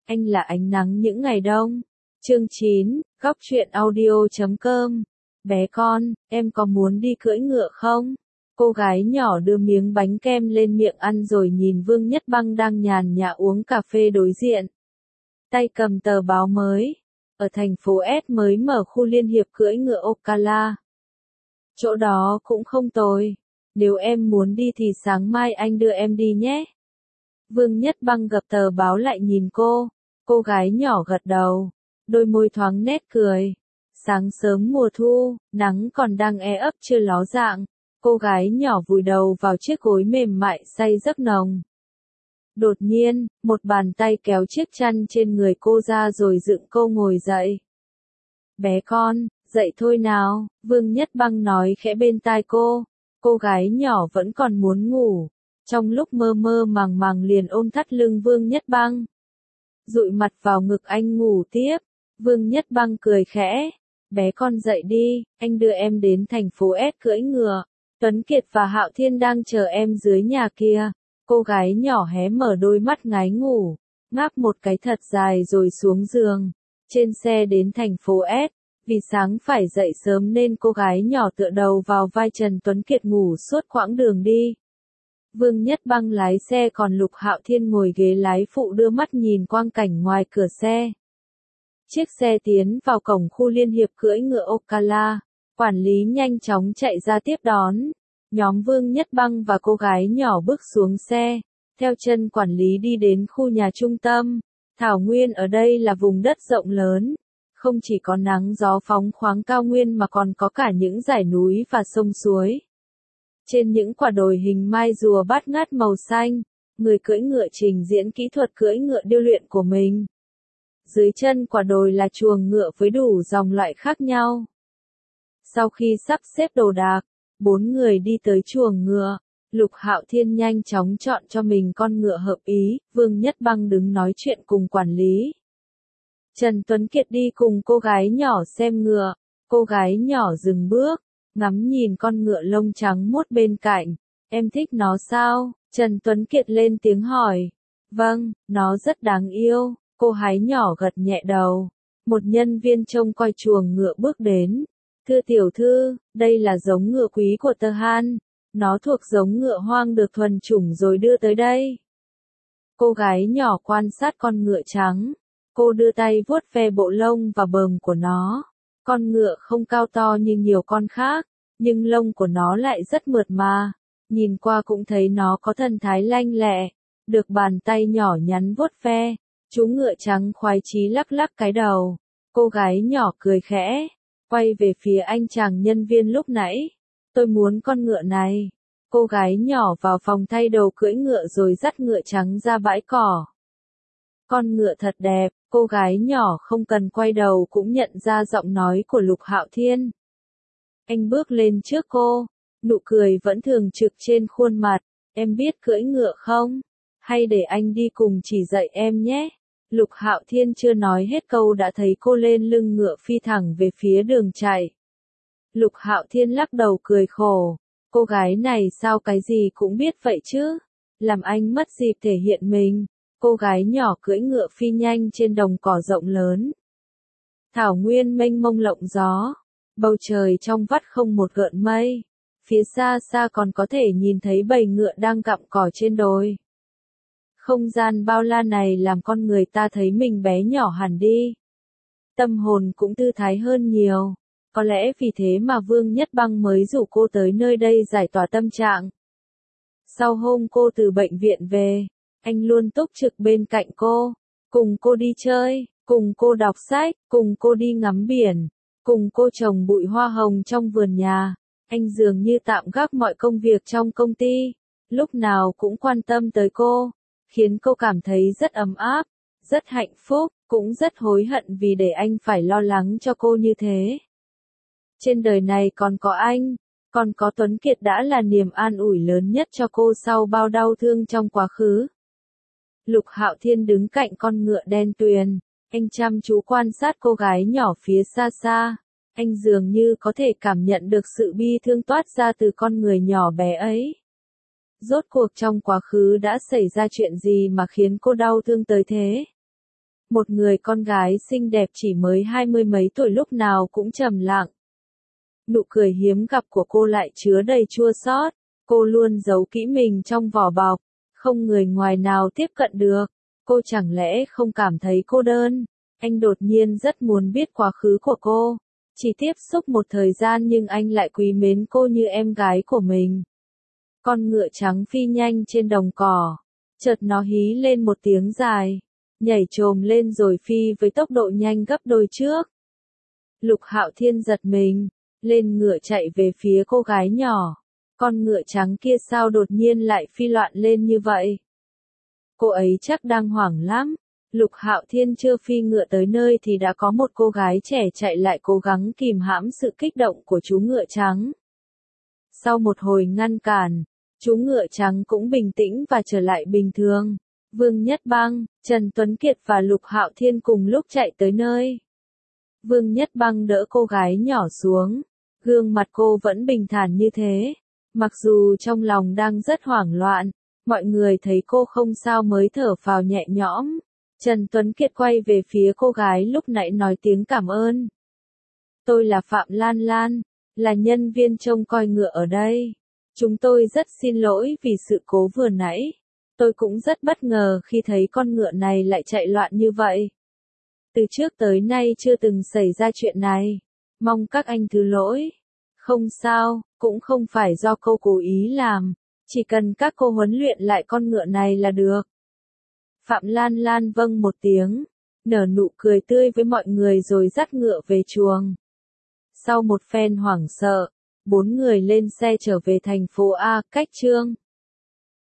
anh là ánh nắng những ngày đông. Chương 9, góc truyện audio.com. Bé con, em có muốn đi cưỡi ngựa không? Cô gái nhỏ đưa miếng bánh kem lên miệng ăn rồi nhìn Vương Nhất Băng đang nhàn nhã uống cà phê đối diện. Tay cầm tờ báo mới. Ở thành phố S mới mở khu liên hiệp cưỡi ngựa Ocala. Chỗ đó cũng không tồi. Nếu em muốn đi thì sáng mai anh đưa em đi nhé. Vương Nhất Băng gập tờ báo lại nhìn cô. Cô gái nhỏ gật đầu. Đôi môi thoáng nét cười. Sáng sớm mùa thu, nắng còn đang ấp chưa ló dạng. Cô gái nhỏ vùi đầu vào chiếc gối mềm mại say giấc nồng. Đột nhiên, một bàn tay kéo chiếc chăn trên người cô ra rồi dựng cô ngồi dậy. Bé con, dậy thôi nào, Vương Nhất Băng nói khẽ bên tai cô. Cô gái nhỏ vẫn còn muốn ngủ. Trong lúc mơ mơ màng màng liền ôm thắt lưng Vương Nhất Băng. Dụi mặt vào ngực anh ngủ tiếp. Vương Nhất Băng cười khẽ. Bé con dậy đi, anh đưa em đến thành phố S cưỡi ngựa. Tuấn Kiệt và Hạo Thiên đang chờ em dưới nhà kia. Cô gái nhỏ hé mở đôi mắt ngái ngủ, ngáp một cái thật dài rồi xuống giường. Trên xe đến thành phố S, vì sáng phải dậy sớm nên cô gái nhỏ tựa đầu vào vai Trần Tuấn Kiệt ngủ suốt quãng đường đi. Vương Nhất Băng lái xe còn Lục Hạo Thiên ngồi ghế lái phụ đưa mắt nhìn quang cảnh ngoài cửa xe. Chiếc xe tiến vào cổng khu liên hiệp cưỡi ngựa Ocala, quản lý nhanh chóng chạy ra tiếp đón. Nhóm Vương Nhất Băng và cô gái nhỏ bước xuống xe, theo chân quản lý đi đến khu nhà trung tâm. Thảo nguyên ở đây là vùng đất rộng lớn, không chỉ có nắng gió phóng khoáng cao nguyên mà còn có cả những dải núi và sông suối. Trên những quả đồi hình mai rùa bát ngát màu xanh, người cưỡi ngựa trình diễn kỹ thuật cưỡi ngựa điêu luyện của mình. Dưới chân quả đồi là chuồng ngựa với đủ dòng loại khác nhau. Sau khi sắp xếp đồ đạc, 4 người đi tới chuồng ngựa. Lục Hạo Thiên nhanh chóng chọn cho mình con ngựa hợp ý. Vương Nhất Băng đứng nói chuyện cùng quản lý. Trần Tuấn Kiệt đi cùng cô gái nhỏ xem ngựa. Cô gái nhỏ dừng bước, ngắm nhìn con ngựa lông trắng muốt bên cạnh. Em thích nó sao? Trần Tuấn Kiệt lên tiếng hỏi. Vâng, nó rất đáng yêu. Cô gái nhỏ gật nhẹ đầu. Một nhân viên trông coi chuồng ngựa bước đến. Thưa tiểu thư, đây là giống ngựa quý của Tơ Han. Nó thuộc giống ngựa hoang được thuần chủng rồi đưa tới đây. Cô gái nhỏ quan sát con ngựa trắng. Cô đưa tay vuốt ve bộ lông và bờm của nó. Con ngựa không cao to như nhiều con khác, nhưng lông của nó lại rất mượt mà. Nhìn qua cũng thấy nó có thần thái lanh lẹ, được bàn tay nhỏ nhắn vuốt ve. Chú ngựa trắng khoái chí lắc lắc cái đầu. Cô gái nhỏ cười khẽ, quay về phía anh chàng nhân viên lúc nãy. Tôi muốn con ngựa này. Cô gái nhỏ vào phòng thay đồ cưỡi ngựa rồi dắt ngựa trắng ra bãi cỏ. Con ngựa thật đẹp, cô gái nhỏ không cần quay đầu cũng nhận ra giọng nói của Lục Hạo Thiên. Anh bước lên trước cô, nụ cười vẫn thường trực trên khuôn mặt. Em biết cưỡi ngựa không? Hay để anh đi cùng chỉ dạy em nhé. Lục Hạo Thiên chưa nói hết câu đã thấy cô lên lưng ngựa phi thẳng về phía đường chạy. Lục Hạo Thiên lắc đầu cười khổ. Cô gái này sao cái gì cũng biết vậy chứ? Làm anh mất dịp thể hiện mình. Cô gái nhỏ cưỡi ngựa phi nhanh trên đồng cỏ rộng lớn. Thảo nguyên mênh mông lộng gió. Bầu trời trong vắt không một gợn mây. Phía xa xa còn có thể nhìn thấy bầy ngựa đang gặm cỏ trên đồi. Không gian bao la này làm con người ta thấy mình bé nhỏ hẳn đi. Tâm hồn cũng thư thái hơn nhiều. Có lẽ vì thế mà Vương Nhất Băng mới rủ cô tới nơi đây giải tỏa tâm trạng. Sau hôm cô từ bệnh viện về, anh luôn túc trực bên cạnh cô, cùng cô đi chơi, cùng cô đọc sách, cùng cô đi ngắm biển, cùng cô trồng bụi hoa hồng trong vườn nhà. Anh dường như tạm gác mọi công việc trong công ty, lúc nào cũng quan tâm tới cô, khiến cô cảm thấy rất ấm áp, rất hạnh phúc, cũng rất hối hận vì để anh phải lo lắng cho cô như thế. Trên đời này còn có anh, còn có Tuấn Kiệt đã là niềm an ủi lớn nhất cho cô sau bao đau thương trong quá khứ. Lục Hạo Thiên đứng cạnh con ngựa đen tuyền, anh chăm chú quan sát cô gái nhỏ phía xa xa. Anh dường như có thể cảm nhận được sự bi thương toát ra từ con người nhỏ bé ấy. Rốt cuộc trong quá khứ đã xảy ra chuyện gì mà khiến cô đau thương tới thế? Một người con gái xinh đẹp chỉ mới 20 mấy tuổi lúc nào cũng trầm lặng. Nụ cười hiếm gặp của cô lại chứa đầy chua xót. Cô luôn giấu kỹ mình trong vỏ bọc, không người ngoài nào tiếp cận được. Cô chẳng lẽ không cảm thấy cô đơn? Anh đột nhiên rất muốn biết quá khứ của cô. Chỉ tiếp xúc một thời gian nhưng anh lại quý mến cô như em gái của mình. Con ngựa trắng phi nhanh trên đồng cỏ. Chợt nó hí lên một tiếng dài, nhảy chồm lên rồi phi với tốc độ nhanh gấp đôi trước. Lục Hạo Thiên giật mình, lên ngựa chạy về phía cô gái nhỏ. Con ngựa trắng kia sao đột nhiên lại phi loạn lên như vậy? Cô ấy chắc đang hoảng lắm. Lục Hạo Thiên chưa phi ngựa tới nơi thì đã có một cô gái trẻ chạy lại cố gắng kìm hãm sự kích động của chú ngựa trắng. Sau một hồi ngăn cản, chú ngựa trắng cũng bình tĩnh và trở lại bình thường. Vương Nhất Băng, Trần Tuấn Kiệt và Lục Hạo Thiên cùng lúc chạy tới nơi. Vương Nhất Băng đỡ cô gái nhỏ xuống. Gương mặt cô vẫn bình thản như thế. Mặc dù trong lòng đang rất hoảng loạn, mọi người thấy cô không sao mới thở phào nhẹ nhõm. Trần Tuấn Kiệt quay về phía cô gái lúc nãy nói tiếng cảm ơn. Tôi là Phạm Lan Lan, là nhân viên trông coi ngựa ở đây. Chúng tôi rất xin lỗi vì sự cố vừa nãy. Tôi cũng rất bất ngờ khi thấy con ngựa này lại chạy loạn như vậy. Từ trước tới nay chưa từng xảy ra chuyện này. Mong các anh thứ lỗi. Không sao, cũng không phải do cô cố ý làm. Chỉ cần các cô huấn luyện lại con ngựa này là được. Phạm Lan Lan vâng một tiếng, nở nụ cười tươi với mọi người rồi dắt ngựa về chuồng. Sau một phen hoảng sợ, 4 người lên xe trở về thành phố A, Cách Chương.